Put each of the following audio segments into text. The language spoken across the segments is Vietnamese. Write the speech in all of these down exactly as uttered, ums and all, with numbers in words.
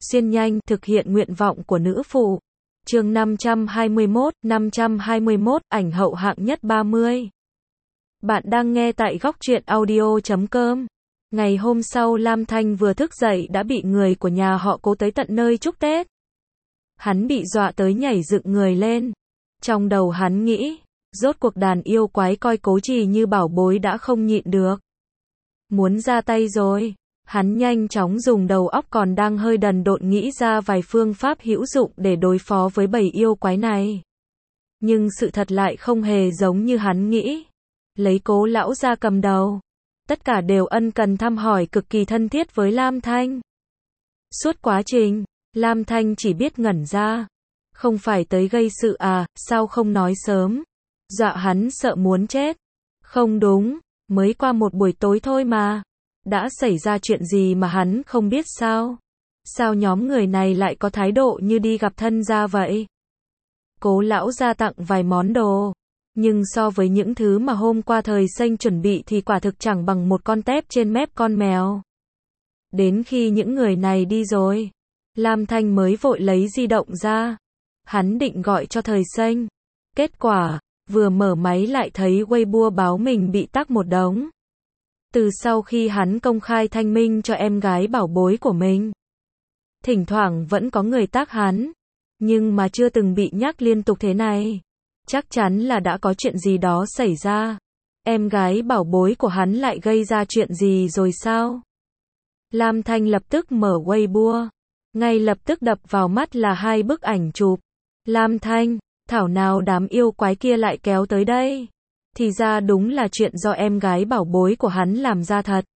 xuyên nhanh, thực hiện nguyện vọng của nữ phụ. Chương năm trăm hai mươi mốt, năm trăm hai mươi mốt, ảnh hậu hạng nhất ba mươi. Bạn đang nghe tại góc truyện audio chấm com. Ngày hôm sau Lam Thanh vừa thức dậy đã bị người của nhà họ Cố tới tận nơi chúc Tết. Hắn bị dọa tới nhảy dựng người lên. Trong đầu hắn nghĩ, rốt cuộc đàn yêu quái coi Cố Trì như bảo bối đã không nhịn được. Muốn ra tay rồi. Hắn nhanh chóng dùng đầu óc còn đang hơi đần độn nghĩ ra vài phương pháp hữu dụng để đối phó với bầy yêu quái này. Nhưng sự thật lại không hề giống như hắn nghĩ. Lấy Cố lão ra cầm đầu. Tất cả đều ân cần thăm hỏi cực kỳ thân thiết với Lam Thanh. Suốt quá trình, Lam Thanh chỉ biết ngẩn ra. Không phải tới gây sự à, sao không nói sớm? Dọa hắn sợ muốn chết. Không đúng, mới qua một buổi tối thôi mà. Đã xảy ra chuyện gì mà hắn không biết sao? Sao nhóm người này lại có thái độ như đi gặp thân gia vậy? Cố lão ra tặng vài món đồ. Nhưng so với những thứ mà hôm qua Thời Xanh chuẩn bị thì quả thực chẳng bằng một con tép trên mép con mèo. Đến khi những người này đi rồi, Lam Thanh mới vội lấy di động ra. Hắn định gọi cho Thời Xanh. Kết quả, vừa mở máy lại thấy Weibo báo mình bị tắc một đống. Từ sau khi hắn công khai thanh minh cho em gái bảo bối của mình. Thỉnh thoảng vẫn có người tác hắn. Nhưng mà chưa từng bị nhắc liên tục thế này. Chắc chắn là đã có chuyện gì đó xảy ra. Em gái bảo bối của hắn lại gây ra chuyện gì rồi sao? Lam Thanh lập tức mở Weibo. Ngay lập tức đập vào mắt là hai bức ảnh chụp. Lam Thanh, thảo nào đám yêu quái kia lại kéo tới đây. Thì ra đúng là chuyện do em gái bảo bối của hắn làm ra thật.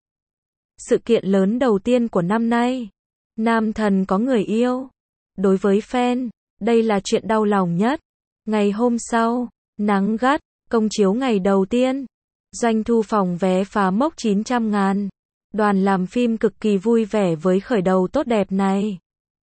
Sự kiện lớn đầu tiên của năm nay. Nam thần có người yêu. Đối với fan, đây là chuyện đau lòng nhất. Ngày hôm sau, nắng gắt, công chiếu ngày đầu tiên. Doanh thu phòng vé phá mốc chín trăm ngàn. Đoàn làm phim cực kỳ vui vẻ với khởi đầu tốt đẹp này.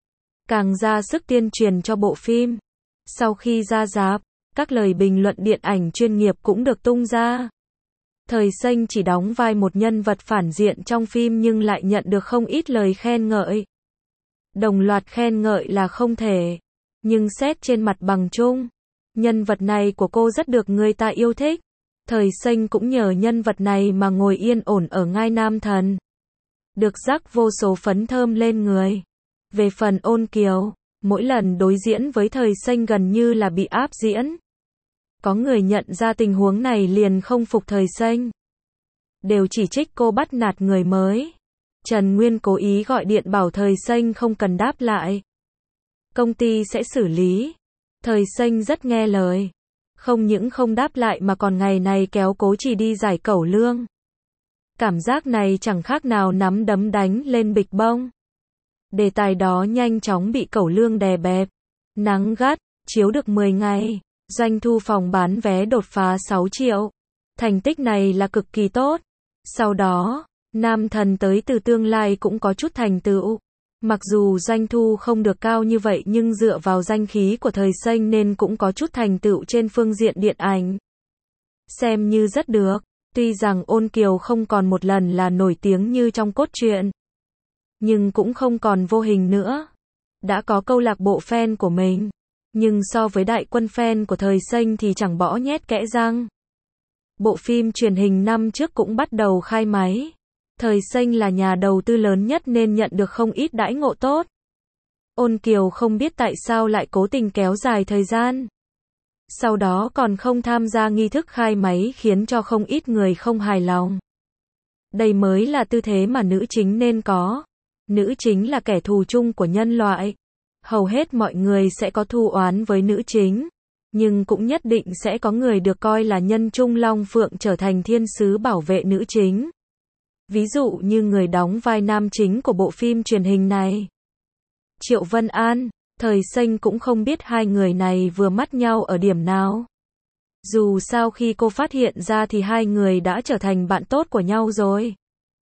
Càng ra sức tuyên truyền cho bộ phim. Sau khi ra rạp, các lời bình luận điện ảnh chuyên nghiệp cũng được tung ra. Thời Xanh chỉ đóng vai một nhân vật phản diện trong phim nhưng lại nhận được không ít lời khen ngợi. Đồng loạt khen ngợi là không thể. Nhưng xét trên mặt bằng chung, nhân vật này của cô rất được người ta yêu thích. Thời Xanh cũng nhờ nhân vật này mà ngồi yên ổn ở ngai nam thần. Được rắc vô số phấn thơm lên người. Về phần Ôn Kiều, mỗi lần đối diễn với Thời Xanh gần như là bị áp diễn. Có người nhận ra tình huống này liền không phục Thời Xanh. Đều chỉ trích cô bắt nạt người mới. Trần Nguyên cố ý gọi điện bảo Thời Xanh không cần đáp lại. Công ty sẽ xử lý. Thời Xanh rất nghe lời. Không những không đáp lại mà còn ngày này kéo Cố Trì đi giải cẩu lương. Cảm giác này chẳng khác nào nắm đấm đánh lên bịch bông. Đề tài đó nhanh chóng bị cẩu lương đè bẹp. Nắng gắt, chiếu được mười ngày. Doanh thu phòng bán vé đột phá sáu triệu. Thành tích này là cực kỳ tốt. Sau đó, Nam thần tới từ tương lai cũng có chút thành tựu. Mặc dù doanh thu không được cao như vậy nhưng dựa vào danh khí của Thời Xanh nên cũng có chút thành tựu trên phương diện điện ảnh. Xem như rất được. Tuy rằng Ôn Kiều không còn một lần là nổi tiếng như trong cốt truyện. Nhưng cũng không còn vô hình nữa. Đã có câu lạc bộ fan của mình. Nhưng so với đại quân fan của Thời Xanh thì chẳng bỏ nhét kẽ răng. Bộ phim truyền hình năm trước cũng bắt đầu khai máy. Thời Xanh là nhà đầu tư lớn nhất nên nhận được không ít đãi ngộ tốt. Ôn Kiều không biết tại sao lại cố tình kéo dài thời gian. Sau đó còn không tham gia nghi thức khai máy khiến cho không ít người không hài lòng. Đây mới là tư thế mà nữ chính nên có. Nữ chính là kẻ thù chung của nhân loại. Hầu hết mọi người sẽ có thù oán với nữ chính. Nhưng cũng nhất định sẽ có người được coi là nhân trung long phượng trở thành thiên sứ bảo vệ nữ chính. Ví dụ như người đóng vai nam chính của bộ phim truyền hình này. Triệu Vân An, Thời Xanh cũng không biết hai người này vừa mắt nhau ở điểm nào. Dù sao khi cô phát hiện ra thì hai người đã trở thành bạn tốt của nhau rồi.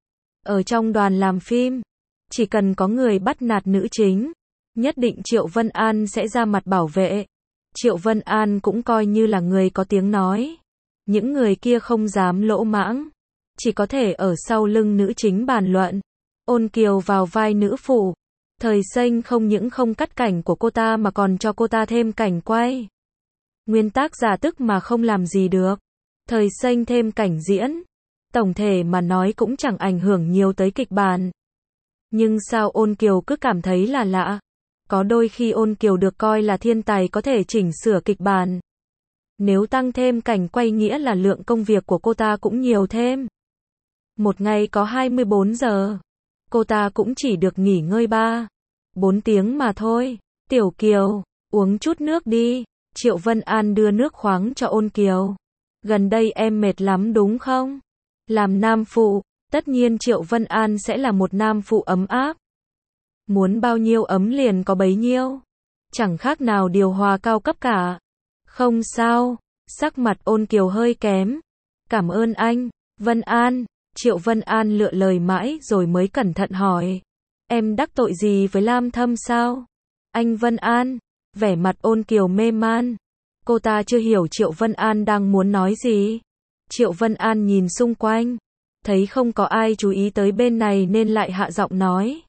Ở trong đoàn làm phim, chỉ cần có người bắt nạt nữ chính, nhất định Triệu Vân An sẽ ra mặt bảo vệ. Triệu Vân An cũng coi như là người có tiếng nói. Những người kia không dám lỗ mãng. Chỉ có thể ở sau lưng nữ chính bàn luận. Ôn Kiều vào vai nữ phụ. Thời Xanh không những không cắt cảnh của cô ta mà còn cho cô ta thêm cảnh quay. Nguyên tác giả tức mà không làm gì được. Thời Xanh thêm cảnh diễn. Tổng thể mà nói cũng chẳng ảnh hưởng nhiều tới kịch bản. Nhưng sao Ôn Kiều cứ cảm thấy là lạ. Có đôi khi Ôn Kiều được coi là thiên tài có thể chỉnh sửa kịch bản. Nếu tăng thêm cảnh quay nghĩa là lượng công việc của cô ta cũng nhiều thêm. Một ngày có hai mươi bốn giờ. Cô ta cũng chỉ được nghỉ ngơi ba, bốn tiếng mà thôi. Tiểu Kiều, uống chút nước đi. Triệu Vân An đưa nước khoáng cho Ôn Kiều. Gần đây em mệt lắm đúng không? Làm nam phụ, tất nhiên Triệu Vân An sẽ là một nam phụ ấm áp. Muốn bao nhiêu ấm liền có bấy nhiêu. Chẳng khác nào điều hòa cao cấp cả. Không sao, sắc mặt Ôn Kiều hơi kém. Cảm ơn anh, Vân An. Triệu Vân An lựa lời mãi rồi mới cẩn thận hỏi. Em đắc tội gì với Lam Thâm sao? Anh Vân An, vẻ mặt Ôn Kiều mê man. Cô ta chưa hiểu Triệu Vân An đang muốn nói gì. Triệu Vân An nhìn xung quanh, thấy không có ai chú ý tới bên này nên lại hạ giọng nói.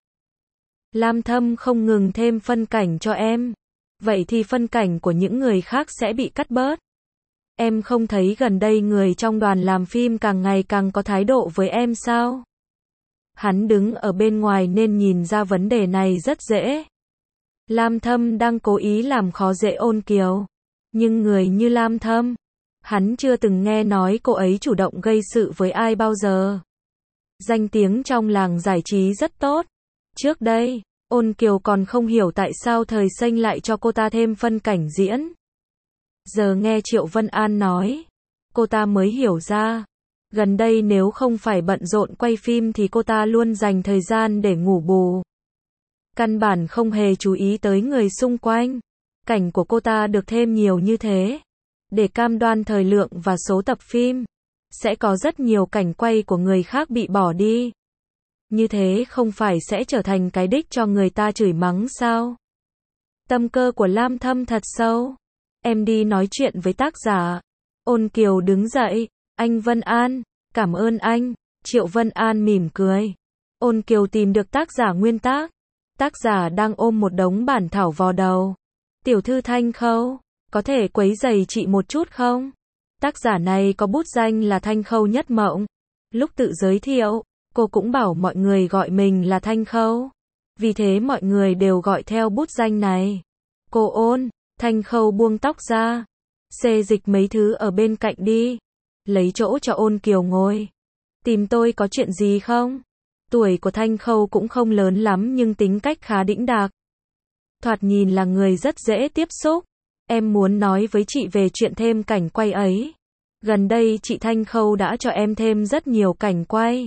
Lam Thâm không ngừng thêm phân cảnh cho em. Vậy thì phân cảnh của những người khác sẽ bị cắt bớt. Em không thấy gần đây người trong đoàn làm phim càng ngày càng có thái độ với em sao? Hắn đứng ở bên ngoài nên nhìn ra vấn đề này rất dễ. Lam Thâm đang cố ý làm khó dễ Ôn Kiều. Nhưng người như Lam Thâm, hắn chưa từng nghe nói cô ấy chủ động gây sự với ai bao giờ. Danh tiếng trong làng giải trí rất tốt. Trước đây, Ôn Kiều còn không hiểu tại sao Thời Xanh lại cho cô ta thêm phân cảnh diễn. Giờ nghe Triệu Vân An nói, cô ta mới hiểu ra. Gần đây nếu không phải bận rộn quay phim thì cô ta luôn dành thời gian để ngủ bù. Căn bản không hề chú ý tới người xung quanh. Cảnh của cô ta được thêm nhiều như thế. Để cam đoan thời lượng và số tập phim. Sẽ có rất nhiều cảnh quay của người khác bị bỏ đi. Như thế không phải sẽ trở thành cái đích cho người ta chửi mắng sao? Tâm cơ của Lam Thâm thật sâu. Em đi nói chuyện với tác giả. Ôn Kiều đứng dậy. Anh Vân An, cảm ơn anh. Triệu Vân An mỉm cười. Ôn Kiều tìm được tác giả nguyên tác. Tác giả đang ôm một đống bản thảo vào đầu. Tiểu thư Thanh Khâu, có thể quấy rầy chị một chút không? Tác giả này có bút danh là Thanh Khâu Nhất Mộng. Lúc tự giới thiệu, cô cũng bảo mọi người gọi mình là Thanh Khâu. Vì thế mọi người đều gọi theo bút danh này. Cô Ôn, Thanh Khâu buông tóc ra. Xê dịch mấy thứ ở bên cạnh đi. Lấy chỗ cho Ôn Kiều ngồi. Tìm tôi có chuyện gì không? Tuổi của Thanh Khâu cũng không lớn lắm nhưng tính cách khá đĩnh đạc. Thoạt nhìn là người rất dễ tiếp xúc. Em muốn nói với chị về chuyện thêm cảnh quay ấy. Gần đây chị Thanh Khâu đã cho em thêm rất nhiều cảnh quay.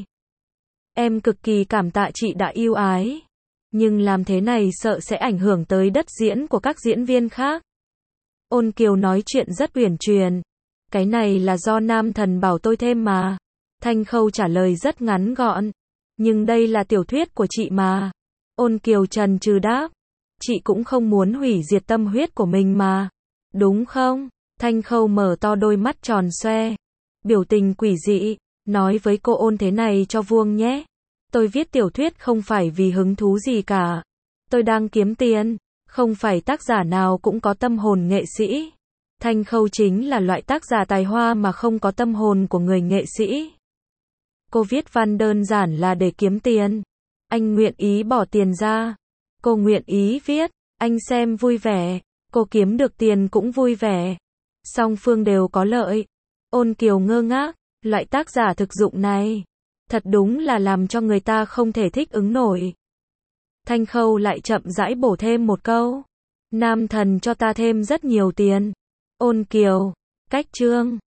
Em cực kỳ cảm tạ chị đã yêu ái. Nhưng làm thế này sợ sẽ ảnh hưởng tới đất diễn của các diễn viên khác. Ôn Kiều nói chuyện rất uyển chuyển. Cái này là do Nam Thần bảo tôi thêm mà. Thanh Khâu trả lời rất ngắn gọn. Nhưng đây là tiểu thuyết của chị mà. Ôn Kiều chần chừ đáp. Chị cũng không muốn hủy diệt tâm huyết của mình mà. Đúng không? Thanh Khâu mở to đôi mắt tròn xoe. Biểu tình quỷ dị. Nói với cô Ôn thế này cho vuông nhé. Tôi viết tiểu thuyết không phải vì hứng thú gì cả. Tôi đang kiếm tiền. Không phải tác giả nào cũng có tâm hồn nghệ sĩ. Thanh Khâu chính là loại tác giả tài hoa mà không có tâm hồn của người nghệ sĩ. Cô viết văn đơn giản là để kiếm tiền. Anh nguyện ý bỏ tiền ra. Cô nguyện ý viết. Anh xem vui vẻ. Cô kiếm được tiền cũng vui vẻ. Song phương đều có lợi. Ôn Kiều ngơ ngác. Loại tác giả thực dụng này. Thật đúng là làm cho người ta không thể thích ứng nổi. Thanh Khâu lại chậm rãi bổ thêm một câu. Nam Thần cho ta thêm rất nhiều tiền. Ôn Kiều. Cách chương.